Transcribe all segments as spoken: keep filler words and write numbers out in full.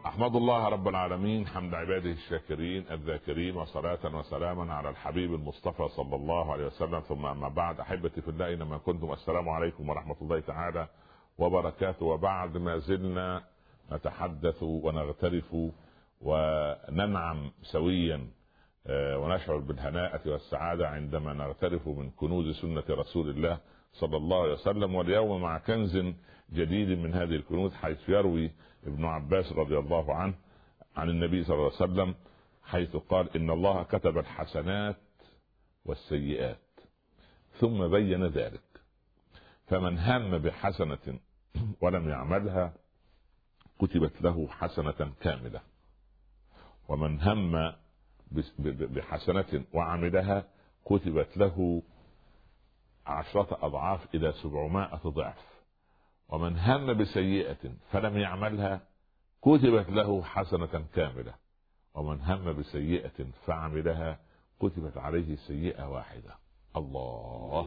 أحمد الله رب العالمين حمد عباده الشاكرين الذاكرين، وصلاة وسلاما على الحبيب المصطفى صلى الله عليه وسلم. ثم أما بعد، أحبتي في الله أينما كنتم، السلام عليكم ورحمة الله تعالى وبركاته. وبعد ما زلنا نتحدث ونغترف وننعم سويا ونشعر بالهناءة والسعادة عندما نغترف من كنوز سنة رسول الله صلى الله عليه وسلم. واليوم مع كنز جديد من هذه الكنوز، حيث يروي ابن عباس رضي الله عنه عن النبي صلى الله عليه وسلم، حيث قال: إن الله كتب الحسنات والسيئات ثم بين ذلك، فمن هم بحسنة ولم يعملها كتبت له حسنة كاملة، ومن هم بحسنة وعملها كتبت له عشرة أضعاف إلى سبعمائة ضعف، ومن هم بسيئة فلم يعملها كتبت له حسنة كاملة، ومن هم بسيئة فعملها كتبت عليه سيئة واحدة. الله.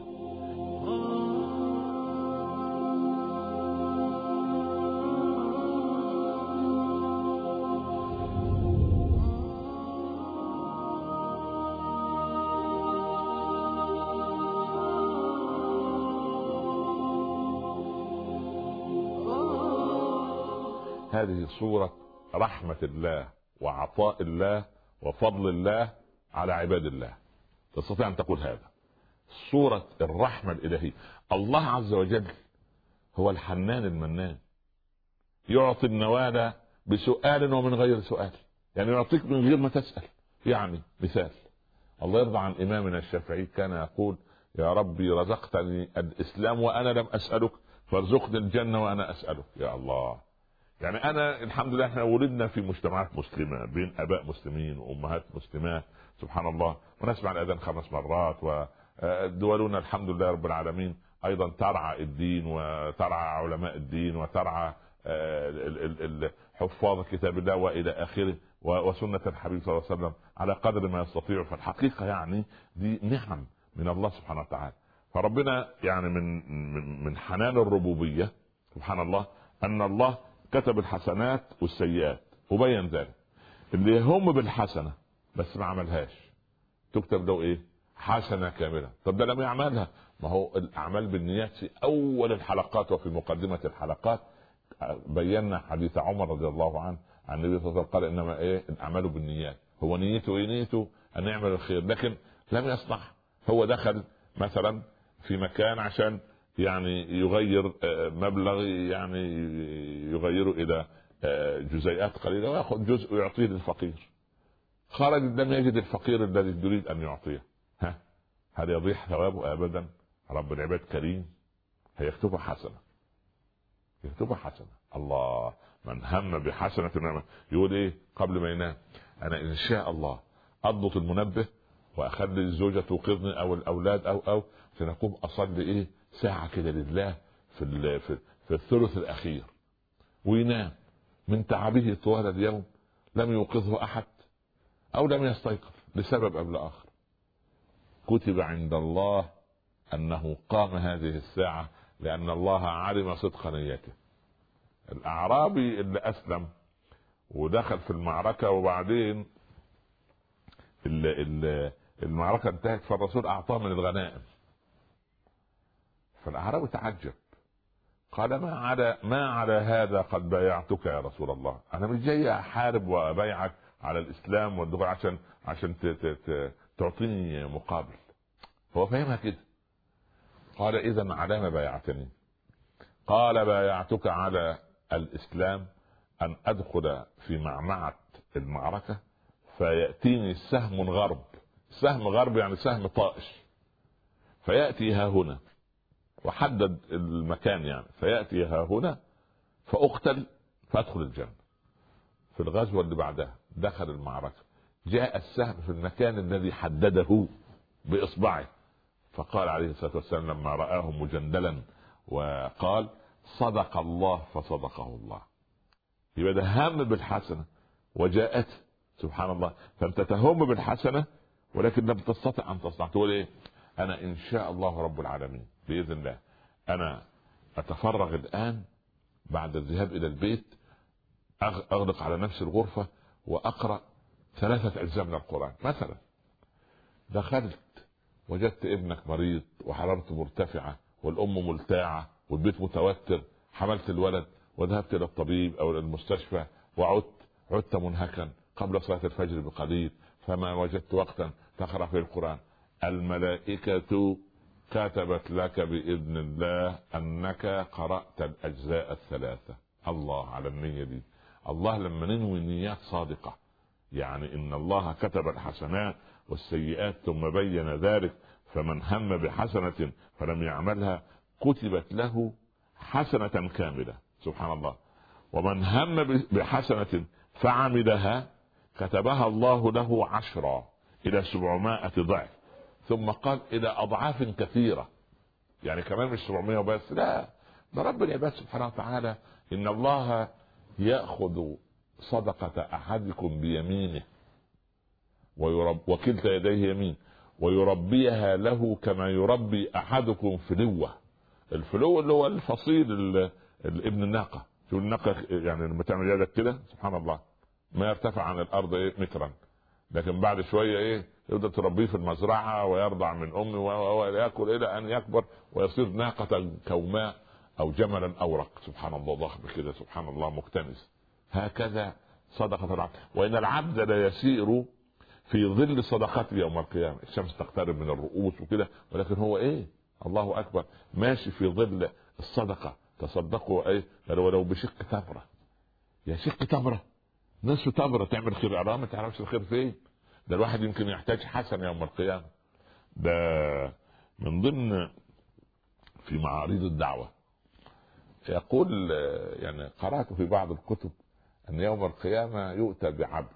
هذه صورة رحمة الله وعطاء الله وفضل الله على عباد الله. تستطيع أن تقول هذا صورة الرحمة الإلهية. الله عز وجل هو الحنان المنان، يعطي النوال بسؤال ومن غير سؤال، يعني يعطيك من غير ما تسأل. يعني مثال، الله يرضى عن إمامنا الشافعي كان يقول: يا ربي رزقتني الإسلام وأنا لم أسألك، فارزقني الجنة وأنا أسألك. يا الله. يعني أنا الحمد لله احنا ولدنا في مجتمعات مسلمة بين آباء مسلمين وأمهات مسلمات، سبحان الله، ونسمع الأذان خمس مرات، ودولنا الحمد لله رب العالمين أيضا ترعى الدين وترعى علماء الدين وترعى حفاظ كتاب الله وإلى آخره، وسنة الحبيب صلى الله عليه وسلم على قدر ما يستطيع. فالحقيقة يعني دي نعم من الله سبحانه وتعالى. فربنا يعني من من, من حنان الربوبية سبحان الله أن الله كتب الحسنات والسيئات وبين ذلك. اللي يهم بالحسنة بس ما عملهاش تكتب له ايه؟ حسنة كاملة. طب ده لم يعملها، ما هو الأعمال بالنيات. في أول الحلقات وفي مقدمة الحلقات بينا حديث عمر رضي الله عنه عن النبي صلى الله عليه وسلم قال: إنما ايه الأعمال بالنيات. هو نيته ايه؟ نيته أن يعمل الخير لكن لم يصنع. هو دخل مثلا في مكان عشان يعني يغير مبلغ، يعني يغيره إلى جزيئات قليلة ويأخذ جزء ويعطيه للفقير. خرج لم يجد الفقير الذي يريد أن يعطيه. ها هل يضيع ثوابه؟ أبدا. رب العباد كريم، هيكتبها حسنة، يكتبها حسنة. الله. من هم بحسنة يقول ايه قبل ما ينام؟ أنا إن شاء الله أضبط المنبه وأخلي الزوجة توقظني أو الأولاد أو أو سنقوم أصلي إيه ساعة كده لله في في, في الثلث الأخير، وينام من تعبه طوال اليوم، لم يوقظه أحد أو لم يستيقظ لسبب أو لآخر، كتب عند الله أنه قام هذه الساعة لأن الله علم صدق نيته. الأعرابي اللي أسلم ودخل في المعركة وبعدين المعركة انتهت فالرسول أعطاه من الغنائم، فالأعرابي تعجب قال: ما على ما على هذا قد بايعتك يا رسول الله، أنا مش جاي أحارب وأبايعك على الإسلام والدخول عشان عشان تعطيني مقابل. هو فهمها كده. قال: إذا على ما بايعتني؟ قال: بايعتك على الإسلام أن أدخل في معمعة المعركة فيأتيني سهم غرب. سهم غرب يعني سهم طائش، فيأتي ها هنا، وحدد المكان يعني، فيأتي ها هنا فأقتل فأدخل الجنة. في الغزوة اللي بعدها دخل المعركة، جاء السهم في المكان الذي حدده بإصبعه، فقال عليه الصلاة والسلام لما رآه مجندلا وقال: صدق الله فصدقه الله. يبقى ده هم بالحسنة وجاءت سبحان الله. فأنت تهم بالحسنة ولكن لم تستطع أن تصنع. تقول إيه؟ أنا إن شاء الله رب العالمين بإذن الله أنا أتفرغ الآن بعد الذهاب إلى البيت اغلق على نفسي الغرفة واقرأ ثلاثة اجزاء من القرآن مثلا. دخلت وجدت ابنك مريض وحرارته مرتفعة والام ملتاعة والبيت متوتر، حملت الولد وذهبت الى الطبيب او الى المستشفى وعدت عدت منهكا قبل صلاة الفجر بقليل، فما وجدت وقتا تقرأ في القرآن. الملائكة كتبت لك بإذن الله أنك قرأت الأجزاء الثلاثة. الله على النية دي. الله لما ننوي نيات صادقة، يعني إن الله كتب الحسنات والسيئات ثم بين ذلك، فمن هم بحسنة فلم يعملها كتبت له حسنة كاملة. سبحان الله. ومن هم بحسنة فعملها كتبها الله له عشرا إلى سبعمائة ضعف، ثم قال إلى أضعاف كثيرة. يعني كمان مش سبعمائة وبس، لا، ده رب العباد سبحانه وتعالى إن الله يأخذ صدقة أحدكم بيمينه ويرب وكلتا يديه يمين ويربيها له كما يربي أحدكم فلوة. الفلو اللي هو الفصيل الابن الناقة. شو الناقة يعني لما تعمل يدك كده سبحان الله ما يرتفع عن الأرض إيه مترا، لكن بعد شوية إيه يقدر تربيه في المزرعة ويرضع من أمه ويأكل إلى أن يكبر ويصير ناقة كوماء أو جملا أورق. سبحان الله ضخم كده سبحان الله مكتنس. هكذا صدقة العبد. وإن العبد لا يسير في ظل صدقته يوم القيامة. الشمس تقترب من الرؤوس وكده، ولكن هو إيه الله أكبر ماشي في ظل الصدقة. تصدقوا إيه ولو بشق تمرة. يا شق تمرة نصف تمرة تعمل خير. أرام ما تعرفش الخير فين. ده الواحد يمكن يحتاج حسن يوم القيامة. ده من ضمن في معارض الدعوة يقول، يعني قرأت في بعض الكتب أن يوم القيامة يؤتى بعبد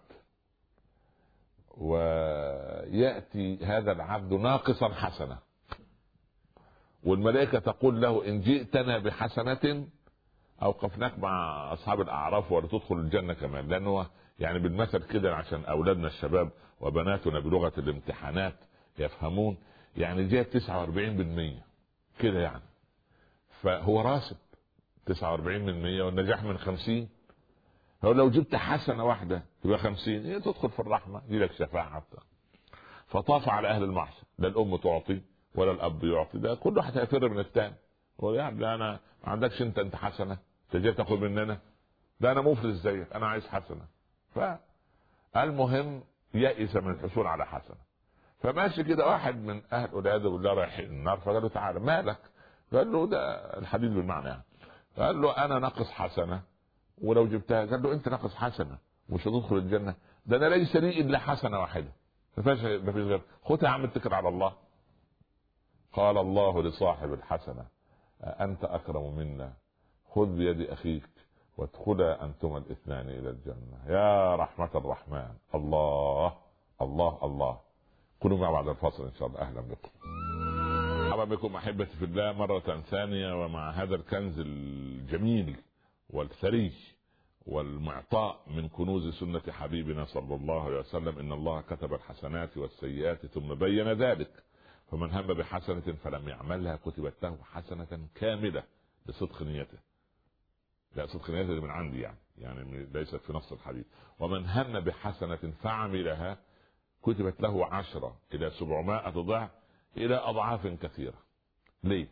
ويأتي هذا العبد ناقصا حسنة، والملائكة تقول له إن جئتنا بحسنة أوقفناك مع أصحاب الأعراف ولا تدخل الجنة كمان. لأنه يعني بالمثل كده عشان أولادنا الشباب وبناتنا بلغة الامتحانات يفهمون، يعني جاء تسعة وأربعين بالمية كده يعني، فهو راسب تسعة وأربعين بالمية والنجاح من خمسين. هو لو جبت حسنة واحدة تبقى خمسين، هي تدخل في الرحمة يجيلك شفاعة. فطاف على أهل المحشر، لا الأم تعطي ولا الأب يعطي، ده كل واحد هيفر من الثاني. ويعني أنا ما عندكش أنت أنت حسنة تجي تاخد مننا، ده أنا مفلس زيك أنا عايز حسنة. فالمهم يئس من الحصول على حسنة. فماشي كده واحد من أهل أولاد بالله رايحين النار، فقال له تعالى مالك؟ قال له ده الحديث بالمعنى. قال له أنا ناقص حسنة ولو جبتها. قال له أنت ناقص حسنة مش هتدخل الجنة، ده أنا ليس لي إلا حسنة واحدة ما فيش غير، خدها يا عم اتكل على الله. قال الله لصاحب الحسنة أنت أكرم منا، خذ بيد أخيك وادخلا أنتما الاثنان إلى الجنة. يا رحمة الرحمن. الله الله الله. كونوا مع بعد الفاصل إن شاء الله. أهلا بكم. مرحبا بكم أحبتي في الله مرة ثانية، ومع هذا الكنز الجميل والثري والمعطاء من كنوز سنة حبيبنا صلى الله عليه وسلم. إن الله كتب الحسنات والسيئات ثم بين ذلك، فمن هم بحسنة فلم يعملها كتبت له حسنة كاملة بصدق نيته. لا صدق نيته من عندي يعني يعني ليست في نص الحديث. ومن هم بحسنة فعملها كتبت له عشرة إلى سبعمائة ضعف إلى أضعاف كثيرة. ليه؟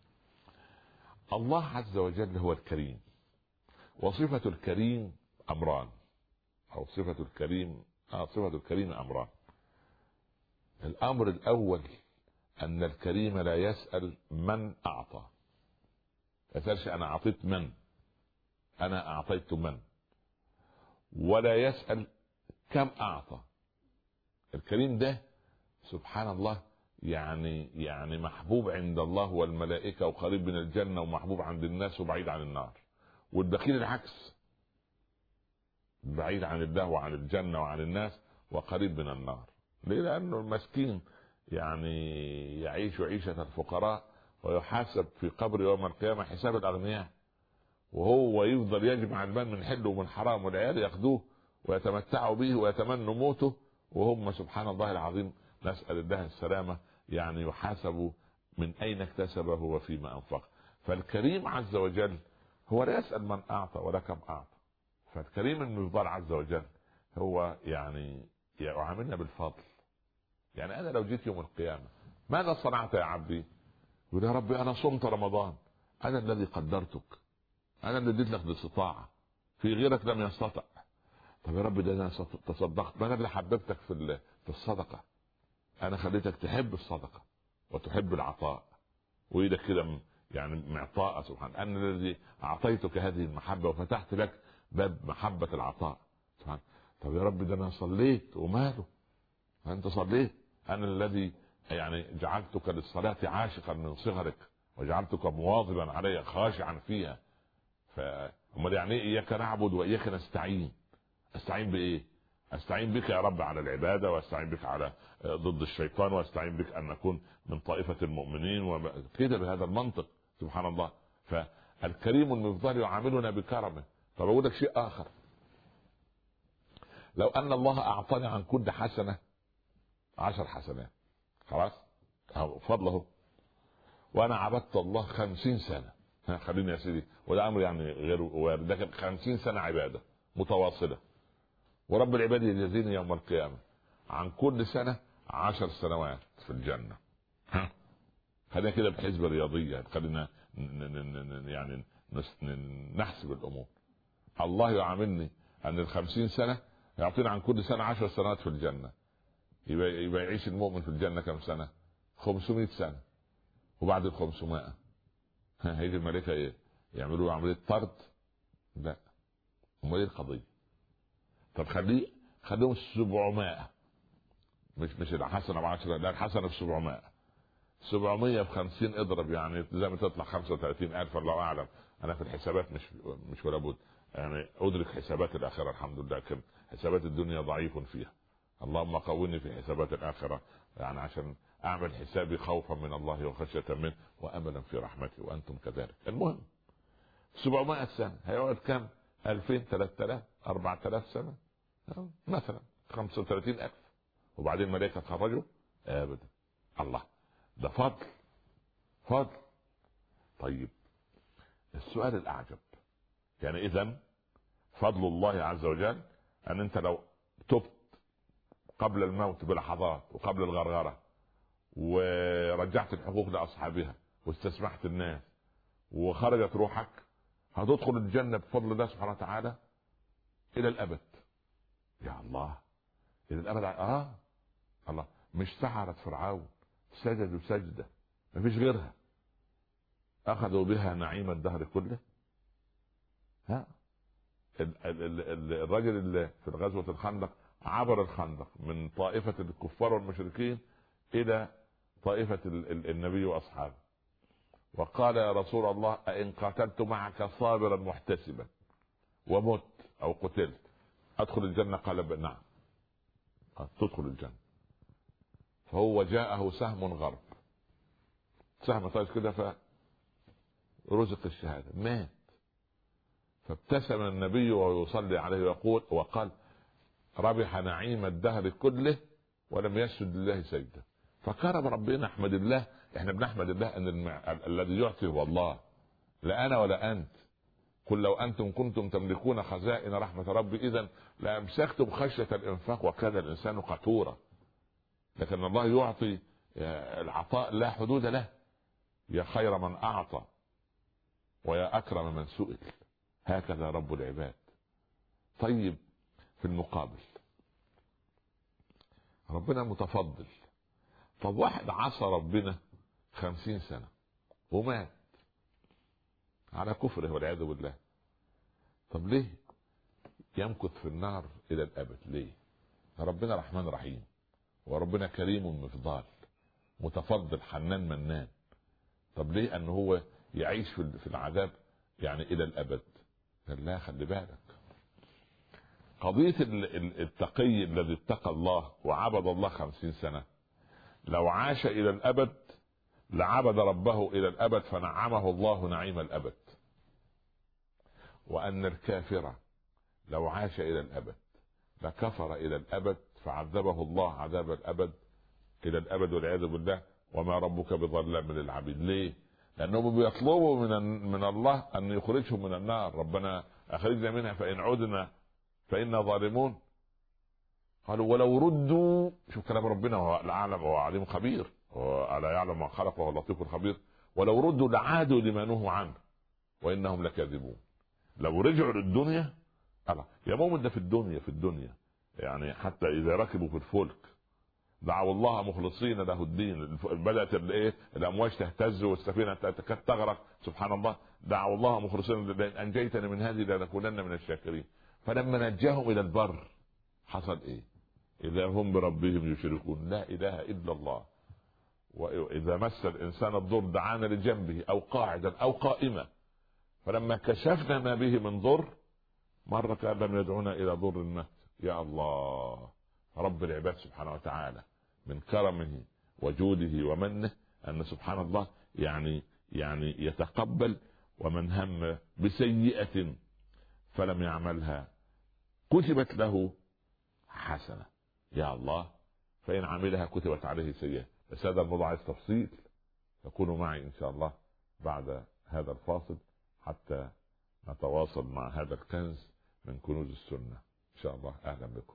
الله عز وجل هو الكريم، وصفة الكريم أمران، أو صفة الكريم آه صفة الكريم أمران. الأمر الأول أن الكريم لا يسأل من أعطى، يسألش أنا أعطيت من، أنا أعطيت من، ولا يسأل كم أعطى. الكريم ده سبحان الله يعني يعني محبوب عند الله والملائكة وقريب من الجنة ومحبوب عند الناس وبعيد عن النار. والبخيل العكس، بعيد عن الله وعن الجنة وعن الناس وقريب من النار. ليه؟ لأنه المسكين يعني يعيش عيشة الفقراء ويحاسب في قبر يوم القيامة حساب الأغنياء، وهو يفضل يجمع المال من حل ومن حرام، والعيال ياخدوه ويتمتعوا به ويتمنوا موته، وهم سبحان الله العظيم نسأل الله السلامة يعني يحاسب من أين اكتسبه وفيما أنفق. فالكريم عز وجل هو لا يسأل من أعطى ولا كم أعطى، فالكريم المفضل عز وجل هو يعني يعاملنا بالفضل. يعني انا لو جيت يوم القيامه ماذا صنعت يا عبدي؟ يقول يا ربي انا صمت رمضان، انا الذي قدرتك، انا اللي اديت لك الاستطاعه، في غيرك لم يستطع. طب يا رب ده انا تصدقت، ما انا اللي حببتك في في الصدقه، انا خليتك تحب الصدقه وتحب العطاء، وايدك كده يعني معطاء سبحان، انا الذي اعطيتك هذه المحبه وفتحت لك باب محبه العطاء سبحان. طب يا رب ده انا صليت وماله، انت صليت، انا الذي يعني جعلتك للصلاه عاشقا من صغرك وجعلتك مواظبا عليها خاشعا فيها. فامال يعني ايه اياك نعبد واياك نستعين؟ استعين بايه؟ استعين بك يا رب على العباده، واستعين بك على ضد الشيطان، واستعين بك ان نكون من طائفه المؤمنين وكده بهذا المنطق سبحان الله. فالكريم المفضل يعاملنا بكرمه. طب اقول لك شيء اخر، لو ان الله اعطاني عن كل حسنه عشر حسنات خلاص فضله، وانا عبدت الله خمسين سنه، خليني يا سيدي وده امر يعني غير وارد، لكن خمسين سنه عباده متواصله، ورب العباد يجازيني يوم القيامه عن كل سنه عشر سنوات في الجنه. ها خلينا كده بحسبه رياضيه، خلينا يعني نحسب الامور. الله يعاملني ان الخمسين سنه يعطينا عن كل سنه عشر سنوات في الجنه، يبقى, يبقى يعيش المؤمن في الجنه كم سنه؟ خمسمائة سنه. وبعد ال خمسمائة هيجي الملائكه ايه؟ يعملوا عمليه طرد؟ لا. امال ايه القضيه؟ طب خليه خليهم سبعمائة، مش مش الحسنه بعشرة، لا الحسنه في سبعمائة. سبعمائة في خمسين اضرب يعني زي ما تطلع خمسة وثلاثين ألف الله اعلم. انا في الحسابات مش مش ولا بد يعني ادرك حسابات الاخره الحمد لله، لكن حسابات الدنيا ضعيف فيها. اللهم قوني في حسابات الاخره يعني عشان اعمل حسابي خوفا من الله وخشيه منه واملا في رحمته وانتم كذلك. المهم سبعمائة سنه هيقعد كم؟ ألفين ثلاثة آلاف أربعة آلاف سنه مثلا، خمسة وثلاثين ألف. وبعدين الملائكه خرجوا؟ ابدا. الله ده فضل فضل. طيب السؤال الاعجب يعني اذا فضل الله عز وجل ان انت لو تبت قبل الموت بلحظات وقبل الغرغره ورجعت الحقوق لاصحابها واستسمحت الناس وخرجت روحك، هتدخل الجنه بفضل الله سبحانه وتعالى الى الابد. يا الله الى الابد. اه الله مش سحرت فرعون سجدوا سجده مفيش غيرها اخذوا بها نعيم الدهر كله؟ ها الرجل اللي في غزوه الخندق عبر الخندق من طائفه الكفار والمشركين الى طائفه النبي واصحابه، وقال يا رسول الله أئن قاتلت معك صابرا محتسبا ومت او قتلت ادخل الجنه؟ قال نعم تدخل الجنه. فهو جاءه سهم غرب، سهم طايش كده فرزق الشهاده مات. فابتسم النبي وهو يصلي عليه ويقول وقال ربح نعيم الدهر كله ولم يسجد لله سجده. فكرم ربنا احمد الله. احنا بنحمد الله ان المع... الذي يعطي هو الله، لا انا ولا انت. قل لو انتم كنتم تملكون خزائن رحمه ربي اذا لامسكتم خشيه الانفاق وكان الانسان قتورا. لكن الله يعطي العطاء لا حدود له. يا خير من اعطى ويا اكرم من سئل، هكذا رب العباد. طيب في المقابل ربنا متفضل. طب واحد عصى ربنا خمسين سنة ومات على كفره والعياذ بالله، طب ليه يمكث في النار الى الابد؟ ليه؟ ربنا رحمن رحيم، وربنا كريم مفضال متفضل حنان منان. طب ليه ان هو يعيش في العذاب يعني الى الابد؟ قال لا خلي بالك، قضية التقي الذي اتقى الله وعبد الله خمسين سنة لو عاش الى الابد لعبد ربه الى الابد فنعمه الله نعيم الابد. وان الكافر لو عاش الى الابد لكفر الى الابد فعذبه الله عذاب الابد الى الابد والعياذ بالله، وما ربك بظلام للعبيد. ليه؟ لانهم بيطلبوا من من الله ان يخرجهم من النار. ربنا اخرجنا منها فان عدنا فانا ظالمون. قالوا ولو ردوا، شوف كلام ربنا، هو الاعلم وهو عليم خبير، الا يعلم ما خلق وهو اللطيف الخبير. ولو ردوا لعادوا لما نهوا عنه وانهم لكاذبون. لو رجعوا للدنيا، الله يا مؤمن، ده في الدنيا في الدنيا يعني حتى اذا ركبوا في الفلك دعوا الله مخلصين له الدين، بدات الايه الامواج تهتز والسفينه تكاد تغرق، سبحان الله، دعوا الله مخلصين، لئن انجيتني من هذه لنكونن من الشاكرين. فلما نجاهم الى البر حصل ايه؟ اذا هم بربهم يشركون، لا اله الا الله. واذا مس الانسان الضر دعانا لجنبه او قاعدا او قائما، فلما كشفنا ما به من ضر مره كان لم يدعونا الى ضر مس. يا الله، رب العباد سبحانه وتعالى من كرمه وجوده ومنه ان سبحان الله يعني يعني يتقبل. ومن هم بسيئة فلم يعملها كتبت له حسنة. يا الله، فإن عملها كتبت عليه سيئة. بس هذا الموضوع عايز تفصيل، فكونوا معي إن شاء الله بعد هذا الفاصل حتى نتواصل مع هذا الكنز من كنوز السنة إن شاء الله. أهلا بكم،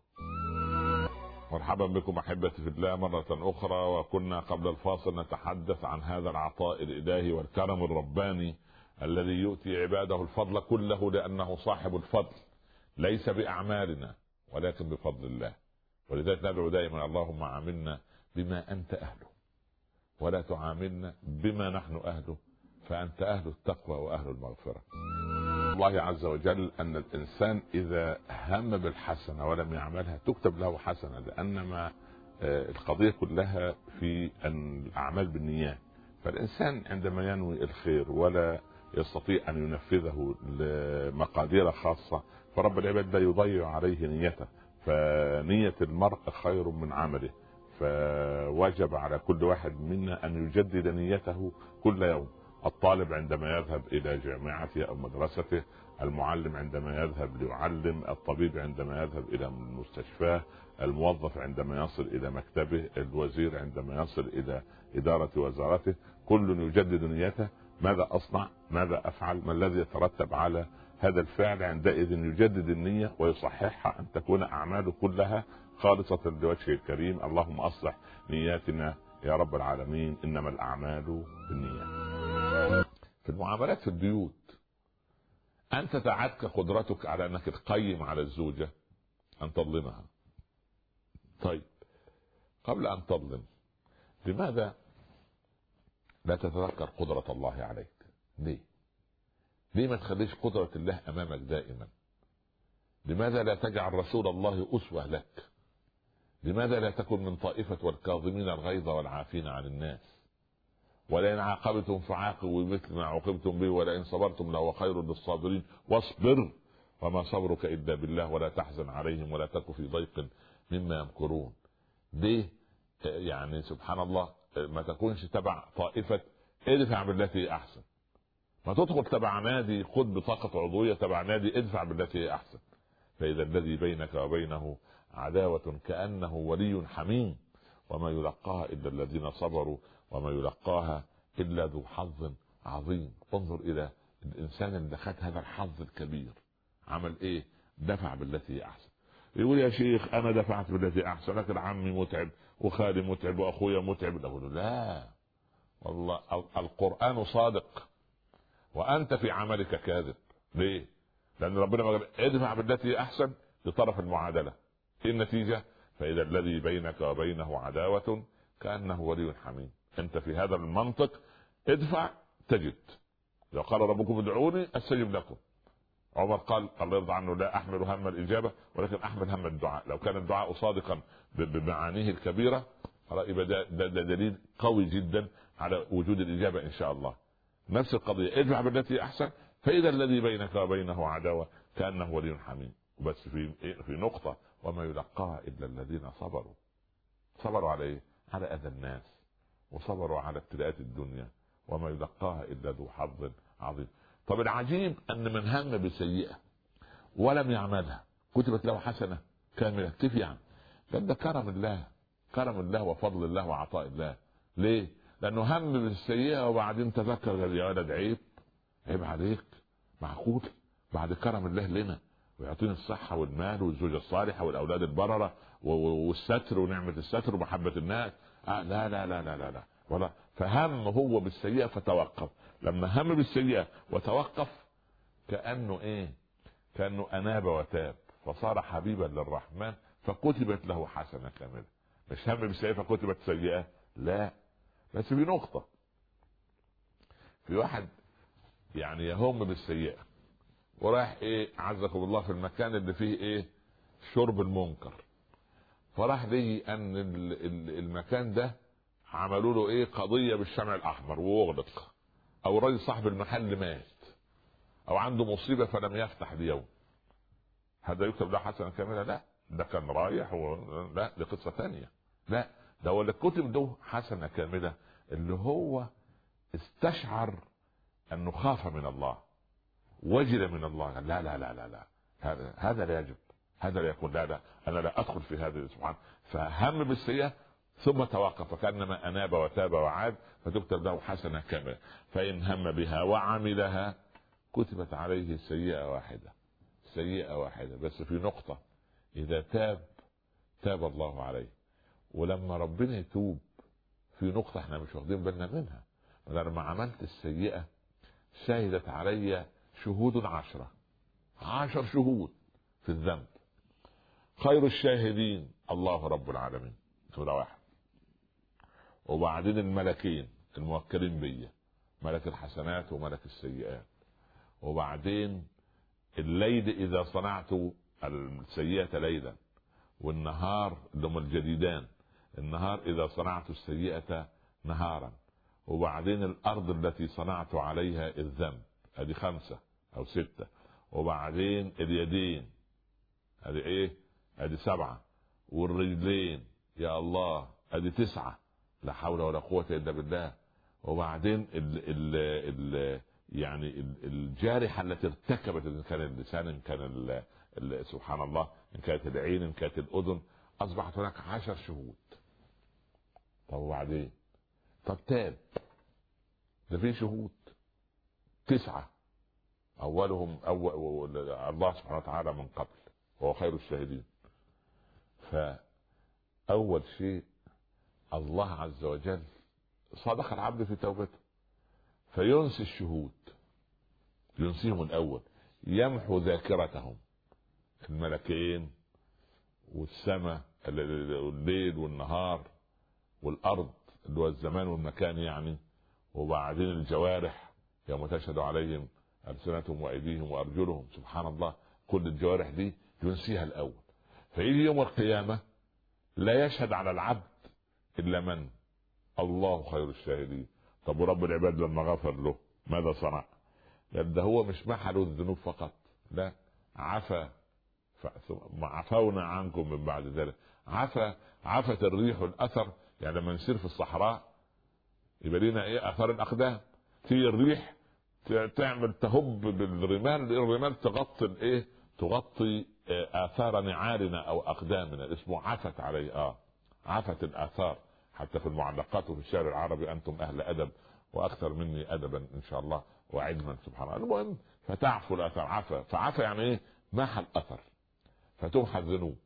مرحبا بكم أحبتي في الله مرة أخرى. وكنا قبل الفاصل نتحدث عن هذا العطاء الإلهي والكرم الرباني الذي يؤتي عباده الفضل كله، لأنه صاحب الفضل ليس بأعمالنا ولكن بفضل الله. ولذلك ندعو دائما اللهم عاملنا بما أنت أهله ولا تعاملنا بما نحن أهله، فأنت أهل التقوى وأهل المغفرة. الله عز وجل أن الإنسان إذا هم بالحسنة ولم يعملها تكتب له حسنة، لأنما القضية كلها في الأعمال بالنيات. فالإنسان عندما ينوي الخير ولا يستطيع أن ينفذه لمقادير خاصة، فرب العباد لا يضيع عليه نيته. فنية المرء خير من عمله، فواجب على كل واحد منا أن يجدد نيته كل يوم. الطالب عندما يذهب إلى جامعته أو مدرسته، المعلم عندما يذهب ليعلم، الطبيب عندما يذهب إلى مستشفاه، الموظف عندما يصل إلى مكتبه، الوزير عندما يصل إلى إدارة وزارته، كل يجدد نيته. ماذا أصنع؟ ماذا أفعل؟ ما الذي يترتب على هذا الفعل؟ عندئذ يجدد النية ويصححها أن تكون أعماله كلها خالصة لوجهه الكريم. اللهم أصلح نياتنا يا رب العالمين، إنما الأعمال بالنيات. في المعاملات في البيوت، أنت تعدك قدرتك على أنك تقيم على الزوجة أن تظلمها. طيب، قبل أن تظلم لماذا لا تتذكر قدرة الله عليك؟ ليه؟ ليه ما تخليش قدرة الله أمامك دائما؟ لماذا لا تجعل رسول الله أسوة لك؟ لماذا لا تكن من طائفة والكاظمين الغيظ والعافين عن الناس؟ ولئن عاقبتم فعاقبوا بمثل ما عوقبتم به ولئن صبرتم لهو خير للصابرين واصبر وما صبرك إلا بالله ولا تحزن عليهم ولا تك في ضيق مما يمكرون. ليه يعني سبحان الله ما تكونش تبع طائفة ادفع بالتي احسن؟ ما تدخل تبع نادي خد بطاقة عضوية تبع نادي ادفع بالتي احسن. فإذا الذي بينك وبينه عداوة كأنه ولي حميم وما يلقاها إلا الذين صبروا وما يلقاها إلا ذو حظ عظيم. انظر إلى الإنسان اللي خد هذا الحظ الكبير عمل إيه؟ دفع بالتي أحسن. يقول يا شيخ أنا دفعت بالتي أحسن لكن عمي متعب وخالي متعب وأخويا متعب. أقول لا والله القرآن صادق وأنت في عملك كاذب. ليه؟ لأن ربنا ما قال ادفع بالتي أحسن لطرف المعادلة. إيه النتيجة؟ فإذا الذي بينك وبينه عداوة كأنه ولي حميم. أنت في هذا المنطق ادفع تجد. لو قال ربكم ادعوني أستجب لكم. عمر قال الله يرضى عنه لا أحمل هم الإجابة ولكن أحمل هم الدعاء. لو كان الدعاء صادقا بمعانيه الكبيرة يبقى ده, ده, ده دليل قوي جدا على وجود الإجابة إن شاء الله. نفس القضية ادفع بالتي أحسن فإذا الذي بينك وبينه عداوة كأنه ولي حميم. بس في في نقطة وما يلقاها إلا الذين صبروا. صبروا على إيه؟ على أذى الناس وصبروا على ابتلاءات الدنيا وما يلقاها إلا ذو حظ عظيم. طب العجيب أن من هم بسيئة ولم يعملها كتبت له حسنة كاملة. كيف يعني؟ ده كرم الله، كرم الله وفضل الله وعطاء الله. ليه؟ لانه هم بالسيئه وبعدين تذكر يا ولد عيب عيب عليك، معقول بعد كرم الله لنا ويعطيني الصحه والمال والزوجه الصالحه والاولاد البرره والستر ونعمه الستر ومحبه الناس. آه لا لا لا لا لا, لا. ولا فهم هو بالسيئه فتوقف. لما هم بالسيئه وتوقف كانه ايه؟ كانه اناب وتاب فصار حبيبا للرحمن فكتبت له حسنه كامله. مش هم بالسيئه فكتبت سيئه، لا. بس في نقطه، في واحد يعني يهم بالسيئه وراح ايه عزكم الله في المكان اللي فيه ايه شرب المنكر، فراح لي ان المكان ده عملوا له ايه قضيه بالشمع الاحمر واغلق، او راجل صاحب المحل مات، او عنده مصيبه فلم يفتح اليوم، هذا يكتب له حسنه كامله؟ لا، ده كان رايح و... لا دي قصه ثانيه. لا، ده هو اللي كتب له حسنه كامله اللي هو استشعر انه خاف من الله وجل من الله. لا لا لا لا لا هذا هذا لا يجب، هذا لا يكون. لا لا انا لا ادخل في هذا سبحان. فهم بالسيئه ثم توقف فكانما اناب وتاب وعاد فتكتب له حسنه كامله. فان هم بها وعملها كتبت عليه سيئه واحده، سيئه واحده. بس في نقطه، اذا تاب تاب الله عليه. ولما ربنا يتوب في نقطه احنا مش واخدين بالنا منها، لما عملت السيئه شهدت علي شهود عشرة عشر شهود في الذنب، خير الشاهدين الله رب العالمين سورة واحد، وبعدين الملكين الموكلين بي، ملك الحسنات وملك السيئات، وبعدين الليل إذا صنعت السيئة ليلا، والنهار اللي هم الجديدان النهار إذا صنعت السيئة نهارا، وبعدين الأرض التي صنعت عليها الذنب، هذه خمسة أو ستة، وبعدين اليدين هذه إيه؟ هذه سبعة، والرجلين يا الله هذه تسعة، لا حول ولا قوة إلا بالله، وبعدين ال ال ال يعني الجارحة التي ارتكبت، إن كان اللسان إن كان ال ال سبحان الله إن كانت العين إن كانت الأذن، أصبحت هناك عشر شهود. طب وبعدين؟ طب تاب، ده في شهود تسعة أولهم أول الله سبحانه وتعالى من قبل وهو خير الشاهدين. فأول شيء الله عز وجل صادق العبد في توبته فينسي الشهود، ينسيهم الأول، يمحو ذاكرتهم، الملكين والسماء الليل والنهار والأرض اللي هو الزمان والمكان يعني، وبعدين الجوارح يوم تشهد عليهم ألسنتهم وأيديهم وأرجلهم، سبحان الله كل الجوارح دي ينسيها الأول. فيجي يوم القيامة لا يشهد على العبد إلا من؟ الله خير الشاهدين. طب ورب العباد لما غفر له ماذا صنع؟ قال ده هو مش محى له الذنوب فقط، لا، عفا عفونا عنكم من بعد ذلك، عفا عفت الريح الأثر. يعني لما نسير في الصحراء يبقى لنا ايه اثار الاقدام، في الريح تعمل تهب بالرمال، الرمال تغطي الايه تغطي اثار نعالنا او اقدامنا، اسمه عفت عليه اه عفت الاثار. حتى في المعلقات وفي الشعر العربي انتم اهل ادب واكثر مني ادبا ان شاء الله وعلما سبحان الله. المهم فتعفو الاثار، عفا فعفا يعني ايه؟ محى الاثر فتمحى الذنوب.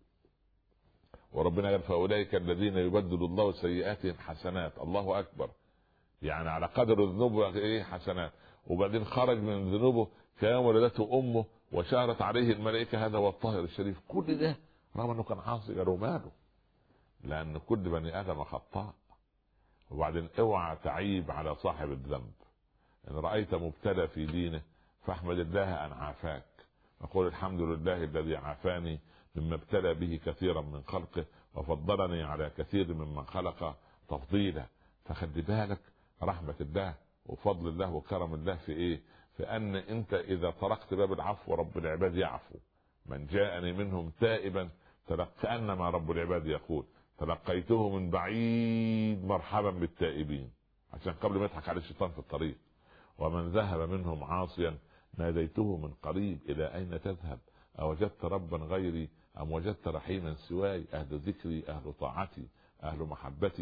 وربنا قال فاولئك الذين يبدل الله سيئاتهم حسنات، الله اكبر، يعني على قدر الذنوب ايه حسنات. وبعدين خرج من ذنوبه كيوم ولدته امه وشارت عليه الملائكه هذا هو الطاهر الشريف. كل ده رغم انه كان عاصي قالوا ماله، لان كل بني ادم خطاء. وبعدين اوعى تعيب على صاحب الذنب، ان رايت مبتلى في دينه فاحمد الله ان عافاك، وقل الحمد لله الذي عافاني مما ابتلى به كثيرا من خلقه وفضلني على كثير ممن خلق تفضيلا. فخلي بالك رحمة الله وفضل الله وكرم الله في ايه؟ في ان انت اذا طرقت باب العفو رب العباد يعفو. من جاءني منهم تائبا كأنما رب العباد يقول تلقيته من بعيد مرحبا بالتائبين، عشان قبل ما يضحك على الشيطان في الطريق. ومن ذهب منهم عاصيا ناديته من قريب الى اين تذهب اوجدت ربا غيري ام وجدت رحيما سواي، اهل ذكري اهل طاعتي اهل محبتي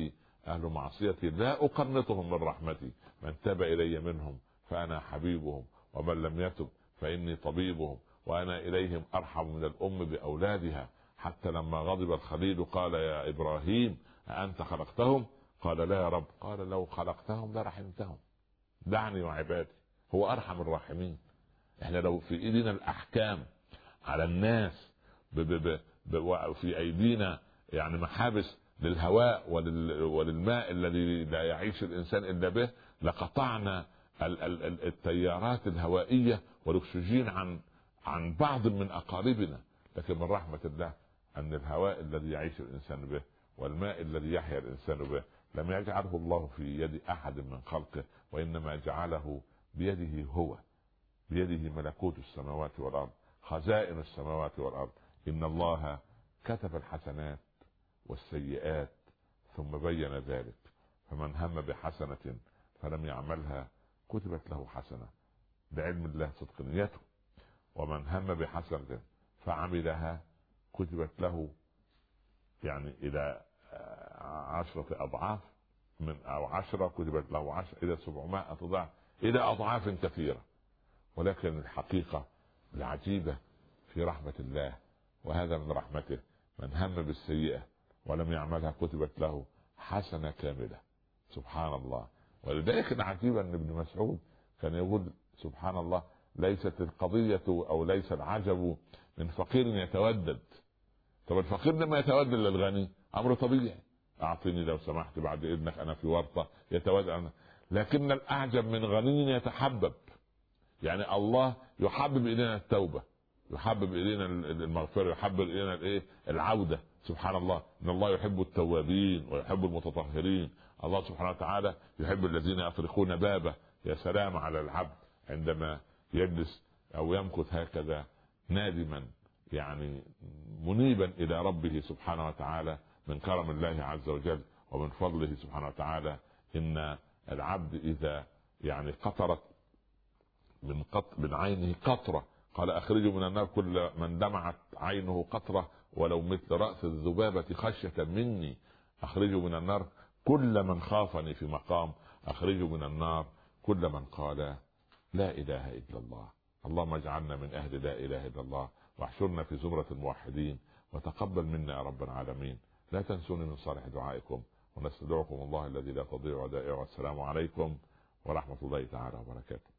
أهل معصيتي لا أقنطهم من رحمتي، من تاب إلي منهم فأنا حبيبهم، ومن لم يتب فإني طبيبهم، وأنا إليهم أرحم من الأم بأولادها. حتى لما غضب الخليل قال يا إبراهيم أأنت خلقتهم؟ قال لا يا رب. قال لو خلقتهم لرحمتهم، دعني وعبادي، هو أرحم الراحمين. احنا لو في ايدينا الأحكام على الناس ب ب ب في أيدينا يعني محابس للهواء ولل وللماء الذي لا يعيش الإنسان إلا به، لقطعنا ال ال ال التيارات الهوائية والأكسجين عن عن بعض من أقاربنا. لكن من رحمة الله أن الهواء الذي يعيش الإنسان به والماء الذي يحيا الإنسان به لم يجعله الله في يد أحد من خلقه، وإنما جعله بيده هو، بيده ملكوت السماوات والأرض، خزائن السماوات والأرض. إن الله كتب الحسنات والسيئات ثم بين ذلك، فمن هم بحسنة فلم يعملها كتبت له حسنة بعلم الله صدق نيته، ومن هم بحسنة فعملها كتبت له يعني إلى عشرة أضعاف، من أو عشرة كتبت له عشرة إلى سبعمائة ضعف، إلى أضعاف كثيرة. ولكن الحقيقة العجيبة في رحمة الله، وهذا من رحمته، من هم بالسيئة ولم يعملها كتبت له حسنة كاملة. سبحان الله. ولذلك العجيب أن ابن مسعود كان يقول سبحان الله، ليست القضية أو ليس العجب من فقير يتودد. طب الفقير لما يتودد للغني أمر طبيعي، أعطيني لو سمحت بعد إذنك أنا في ورطة، يتودد. لكن الأعجب من غني يتحبب، يعني الله يحبب إلينا التوبة، يحبب إلينا المغفرة، يحبب إلينا الإيه العودة. سبحان الله، إن الله يحب التوابين ويحب المتطهرين. الله سبحانه وتعالى يحب الذين يطرقون بابه. يا سلام على العبد عندما يجلس أو يمكث هكذا نادما، يعني منيبا إلى ربه سبحانه وتعالى من كرم الله عز وجل ومن فضله سبحانه وتعالى. إن العبد إذا يعني قطرت من قط من عينه قطرة، قال أخرجوا من النار كل من دمعت عينه قطرة ولو مثل رأس الذبابة خشية مني. أخرجوا من النار كل من خافني في مقام، أخرجوا من النار كل من قال لا إله إلا الله. اللهم اجعلنا من أهل لا إله إلا الله، واحشرنا في زمرة الموحدين، وتقبل منا يا رب العالمين. لا تنسوني من صالح دعائكم، ونستدعكم الله الذي لا تضيع ودائعه. والسلام عليكم ورحمة الله تعالى وبركاته.